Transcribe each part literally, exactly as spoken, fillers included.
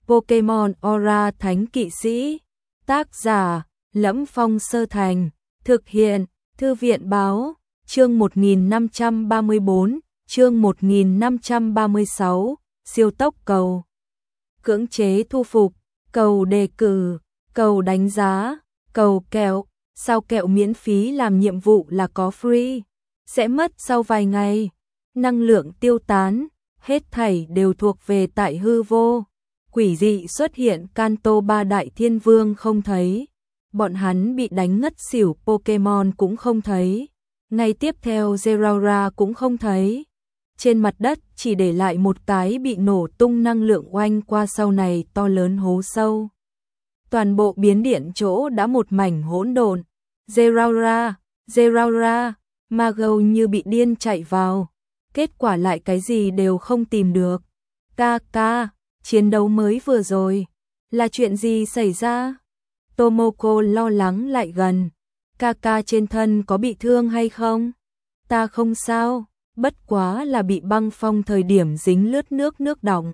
Pokemon Aura Thánh Kỵ Sĩ. Tác giả: Lẫm Phong Sơ Thành. Thực hiện: Thư viện báo. Chương một nghìn năm trăm ba mươi bốn, chương một nghìn năm trăm ba mươi sáu, siêu tốc cầu. Cưỡng chế thu phục, cầu đề cử, cầu đánh giá, cầu kẹo. Sao kẹo miễn phí làm nhiệm vụ là có free, sẽ mất sau vài ngày. Năng lượng tiêu tán, hết thảy đều thuộc về tại hư vô. Quỷ dị xuất hiện, Kanto ba đại thiên vương không thấy. Bọn hắn bị đánh ngất xỉu, Pokemon cũng không thấy. Ngay tiếp theo Zeraora cũng không thấy. Trên mặt đất chỉ để lại một cái bị nổ tung năng lượng oanh qua sau này to lớn hố sâu. Toàn bộ biến điện chỗ đã một mảnh hỗn độn. Zeraora, Zeraora, Magou như bị điên chạy vào. Kết quả lại cái gì đều không tìm được. Ca ca, chiến đấu mới vừa rồi, là chuyện gì xảy ra? Tomoko lo lắng lại gần. Ca ca trên thân có bị thương hay không? Ta không sao, bất quá là bị băng phong thời điểm dính lướt nước nước đọng.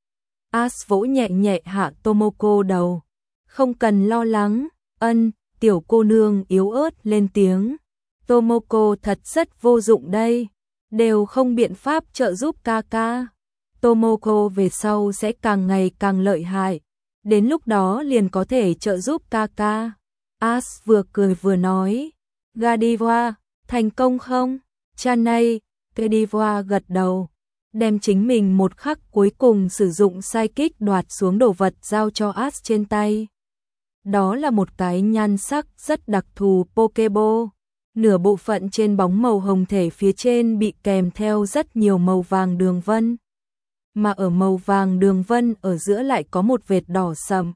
Ash vỗ nhẹ nhẹ hạ Tomoko đầu. Không cần lo lắng, ân, tiểu cô nương yếu ớt lên tiếng. Tomoko thật rất vô dụng đây, đều không biện pháp trợ giúp ca ca. Tomoko về sau sẽ càng ngày càng lợi hại, đến lúc đó liền có thể trợ giúp ca ca. Ash vừa cười vừa nói, Gardevoir, thành công không? Chanay, Gardevoir gật đầu, đem chính mình một khắc cuối cùng sử dụng Psychic đoạt xuống đồ vật giao cho Ash trên tay. Đó là một cái nhan sắc rất đặc thù Pokeball. Nửa bộ phận trên bóng màu hồng thể phía trên bị kèm theo rất nhiều màu vàng đường vân. Mà ở màu vàng đường vân ở giữa lại có một vệt đỏ sậm.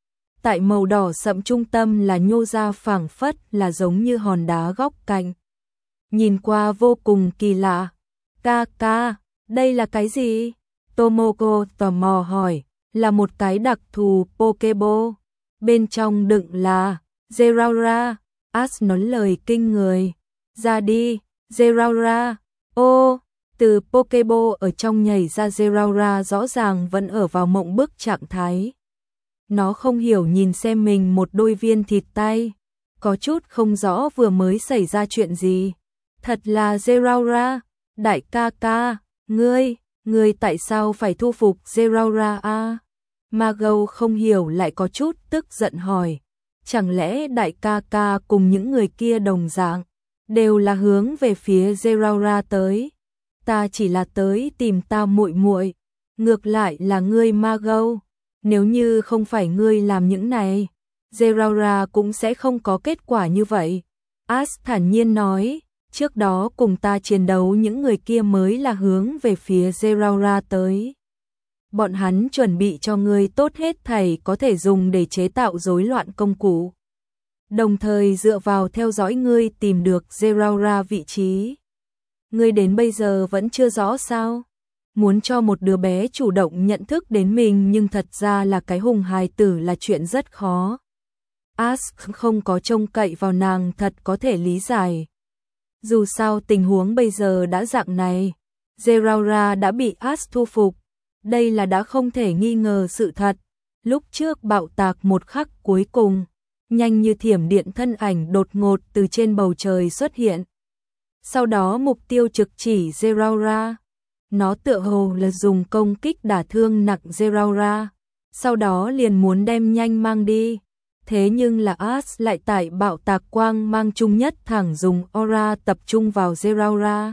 Tại màu đỏ sậm trung tâm là nhô ra phảng phất là giống như hòn đá góc cạnh. Nhìn qua vô cùng kỳ lạ. Ca ca, đây là cái gì? Tomoko tò mò hỏi. Là một cái đặc thù Pokeball. Bên trong đựng là Zeraora. Ash nói lời kinh người. Ra đi, Zeraora. Ô, từ Pokeball ở trong nhảy ra Zeraora rõ ràng vẫn ở vào mộng bức trạng thái. Nó không hiểu nhìn xem mình một đôi viên thịt tay. Có chút không rõ vừa mới xảy ra chuyện gì. Thật là Zeraora, đại ca ca, ngươi, ngươi tại sao phải thu phục Zeraora a? Magou không hiểu lại có chút tức giận hỏi. Chẳng lẽ đại ca ca cùng những người kia đồng dạng, đều là hướng về phía Zeraora tới? Ta chỉ là tới tìm ta muội muội, ngược lại là ngươi Magou. Nếu như không phải ngươi làm những này, Zeraora cũng sẽ không có kết quả như vậy. Ash thản nhiên nói, trước đó cùng ta chiến đấu những người kia mới là hướng về phía Zeraora tới. Bọn hắn chuẩn bị cho ngươi tốt hết thảy có thể dùng để chế tạo rối loạn công cụ. Đồng thời dựa vào theo dõi ngươi tìm được Zeraora vị trí. Ngươi đến bây giờ vẫn chưa rõ sao? Muốn cho một đứa bé chủ động nhận thức đến mình nhưng thật ra là cái hùng hài tử là chuyện rất khó. Ash không có trông cậy vào nàng thật có thể lý giải. Dù sao tình huống bây giờ đã dạng này, Zeraora đã bị Ash thu phục. Đây là đã không thể nghi ngờ sự thật. Lúc trước bạo tạc một khắc cuối cùng, nhanh như thiểm điện thân ảnh đột ngột từ trên bầu trời xuất hiện. Sau đó mục tiêu trực chỉ Zeraora. Nó tựa hồ là dùng công kích đả thương nặng Zeraora, sau đó liền muốn đem nhanh mang đi. Thế nhưng là Ash lại tại bạo tạc quang mang chung nhất thẳng dùng aura tập trung vào Zeraora.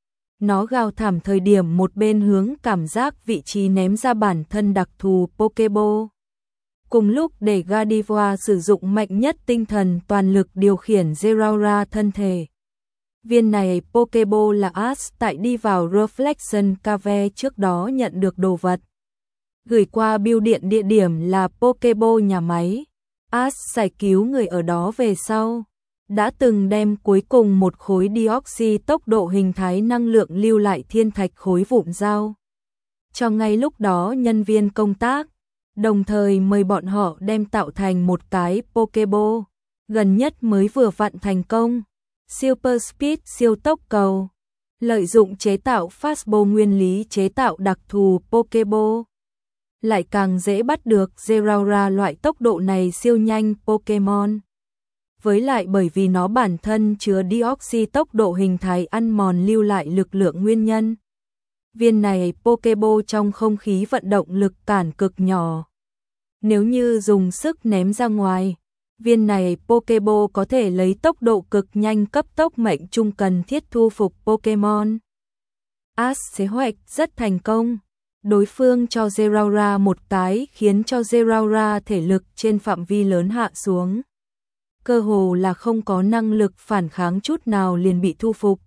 Nó gào thảm thời điểm một bên hướng cảm giác vị trí ném ra bản thân đặc thù Pokeball. Cùng lúc để Gardevoir sử dụng mạnh nhất tinh thần toàn lực điều khiển Zeraora thân thể. Viên này Pokeball là Ash tại đi vào Reflection Cave trước đó nhận được đồ vật. Gửi qua bưu điện địa điểm là Pokeball nhà máy. Ash giải cứu người ở đó về sau. Đã từng đem cuối cùng một khối Deoxy tốc độ hình thái năng lượng lưu lại thiên thạch khối vụn dao cho ngay lúc đó nhân viên công tác, đồng thời mời bọn họ đem tạo thành một cái Pokeball, gần nhất mới vừa vặn thành công. Super Speed siêu tốc cầu, lợi dụng chế tạo Fastball nguyên lý chế tạo đặc thù Pokeball. lại càng dễ bắt được Zeraora, loại tốc độ này siêu nhanh Pokemon. Với lại bởi vì nó bản thân chứa Deoxy, tốc độ hình thái ăn mòn lưu lại lực lượng nguyên nhân. Viên này Pokeball trong không khí vận động lực cản cực nhỏ. Nếu như dùng sức ném ra ngoài, viên này Pokeball có thể lấy tốc độ cực nhanh cấp tốc mệnh trung cần thiết thu phục Pokemon. Ash kế hoạch rất thành công. Đối phương cho Zeraora một cái khiến cho Zeraora thể lực trên phạm vi lớn hạ xuống. Cơ hồ là không có năng lực phản kháng chút nào liền bị thu phục.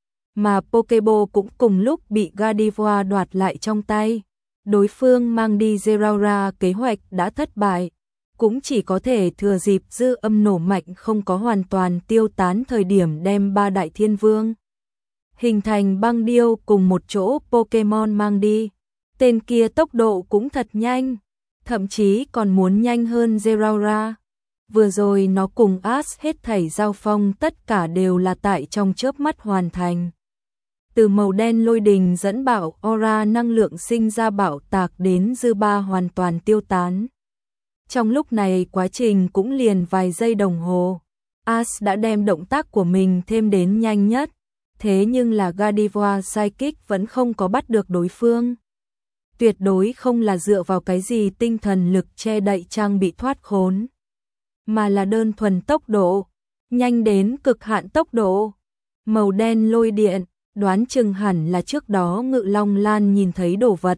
Mà Pokeball cũng cùng lúc bị Gardevoir đoạt lại trong tay. Đối phương mang đi Zeraora, kế hoạch đã thất bại. Cũng chỉ có thể thừa dịp dư âm nổ mạnh không có hoàn toàn tiêu tán thời điểm đem ba đại thiên vương hình thành băng điêu cùng một chỗ Pokemon mang đi. Tên kia tốc độ cũng thật nhanh, thậm chí còn muốn nhanh hơn Zeraora. Vừa rồi nó cùng Ash hết thảy giao phong tất cả đều là tại trong chớp mắt hoàn thành. Từ màu đen lôi đình dẫn bạo aura năng lượng sinh ra bạo tạc đến dư ba hoàn toàn tiêu tán. Trong lúc này quá trình cũng liền vài giây đồng hồ. Ash đã đem động tác của mình thêm đến nhanh nhất. Thế nhưng là Gardevoir Psychic vẫn không có bắt được đối phương. Tuyệt đối không là dựa vào cái gì tinh thần lực che đậy trang bị thoát khốn, mà là đơn thuần tốc độ, nhanh đến cực hạn tốc độ. Màu đen lôi điện, đoán chừng hẳn là trước đó Ngự Long Lan nhìn thấy đồ vật.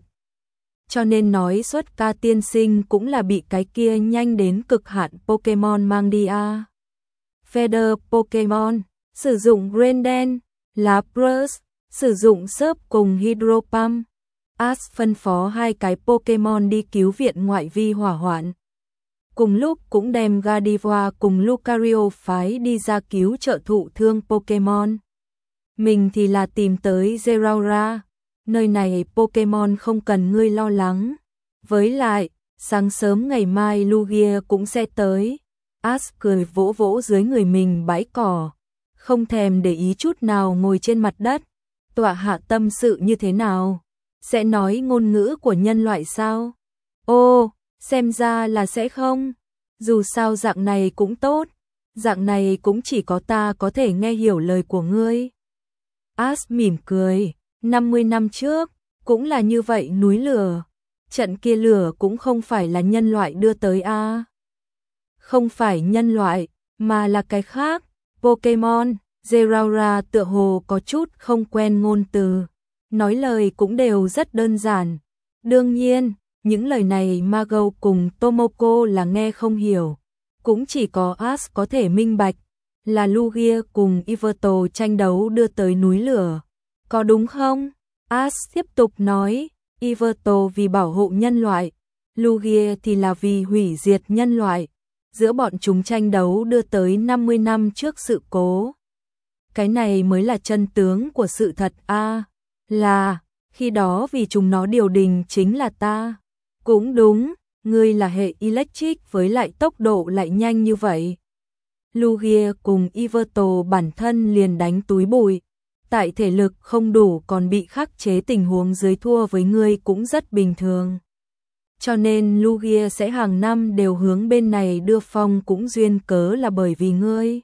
Cho nên nói xuất ca tiên sinh cũng là bị cái kia nhanh đến cực hạn Pokemon mang đi a. Feather Pokemon, sử dụng Grendel, Lapras, sử dụng Surf cùng Hydro Pump. Ash phân phó hai cái Pokemon đi cứu viện ngoại vi hỏa hoạn. Cùng lúc cũng đem Gardevoir cùng Lucario phái đi ra cứu trợ thụ thương Pokemon. Mình thì là tìm tới Zeraora. Nơi này Pokemon không cần ngươi lo lắng. Với lại, sáng sớm ngày mai Lugia cũng sẽ tới. Ash cười vỗ vỗ dưới người mình bãi cỏ, không thèm để ý chút nào ngồi trên mặt đất. Tọa hạ tâm sự như thế nào? Sẽ nói ngôn ngữ của nhân loại sao? Ô, xem ra là sẽ không. Dù sao dạng này cũng tốt. Dạng này cũng chỉ có ta có thể nghe hiểu lời của ngươi. Ash mỉm cười. năm mươi năm trước, cũng là như vậy núi lửa. Trận kia lửa cũng không phải là nhân loại đưa tới a. À. Không phải nhân loại, mà là cái khác. Pokemon, Zeraora tựa hồ có chút không quen ngôn từ. Nói lời cũng đều rất đơn giản. Đương nhiên, những lời này Mago cùng Tomoko là nghe không hiểu. Cũng chỉ có Ash có thể minh bạch. Là Lugia cùng Yveltal tranh đấu đưa tới núi lửa. Có đúng không? Ash tiếp tục nói. Yveltal vì bảo hộ nhân loại. Lugia thì là vì hủy diệt nhân loại. Giữa bọn chúng tranh đấu đưa tới năm mươi năm trước sự cố. Cái này mới là chân tướng của sự thật a. À, là, khi đó vì chúng nó điều đình chính là ta. Cũng đúng, ngươi là hệ electric với lại tốc độ lại nhanh như vậy. Lugia cùng Yveltal bản thân liền đánh túi bụi. Tại thể lực không đủ còn bị khắc chế tình huống dưới thua với ngươi cũng rất bình thường. Cho nên Lugia sẽ hàng năm đều hướng bên này đưa phong cũng duyên cớ là bởi vì ngươi.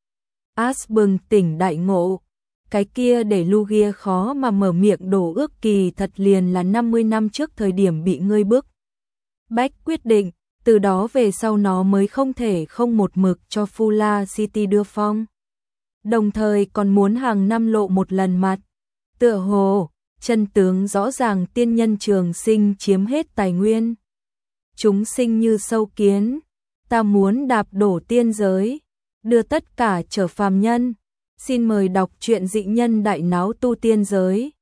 Ash bừng tỉnh đại ngộ. Cái kia để Lugia khó mà mở miệng đổ ước kỳ thật liền là năm mươi năm trước thời điểm bị ngươi bức bách quyết định. Từ đó về sau nó mới không thể không một mực cho Fula City đưa phong. Đồng thời còn muốn hàng năm lộ một lần mặt. Tựa hồ, chân tướng rõ ràng tiên nhân trường sinh chiếm hết tài nguyên. Chúng sinh như sâu kiến. Ta muốn đạp đổ tiên giới. Đưa tất cả trở phàm nhân. Xin mời đọc truyện Dị Nhân Đại Náo Tu Tiên Giới.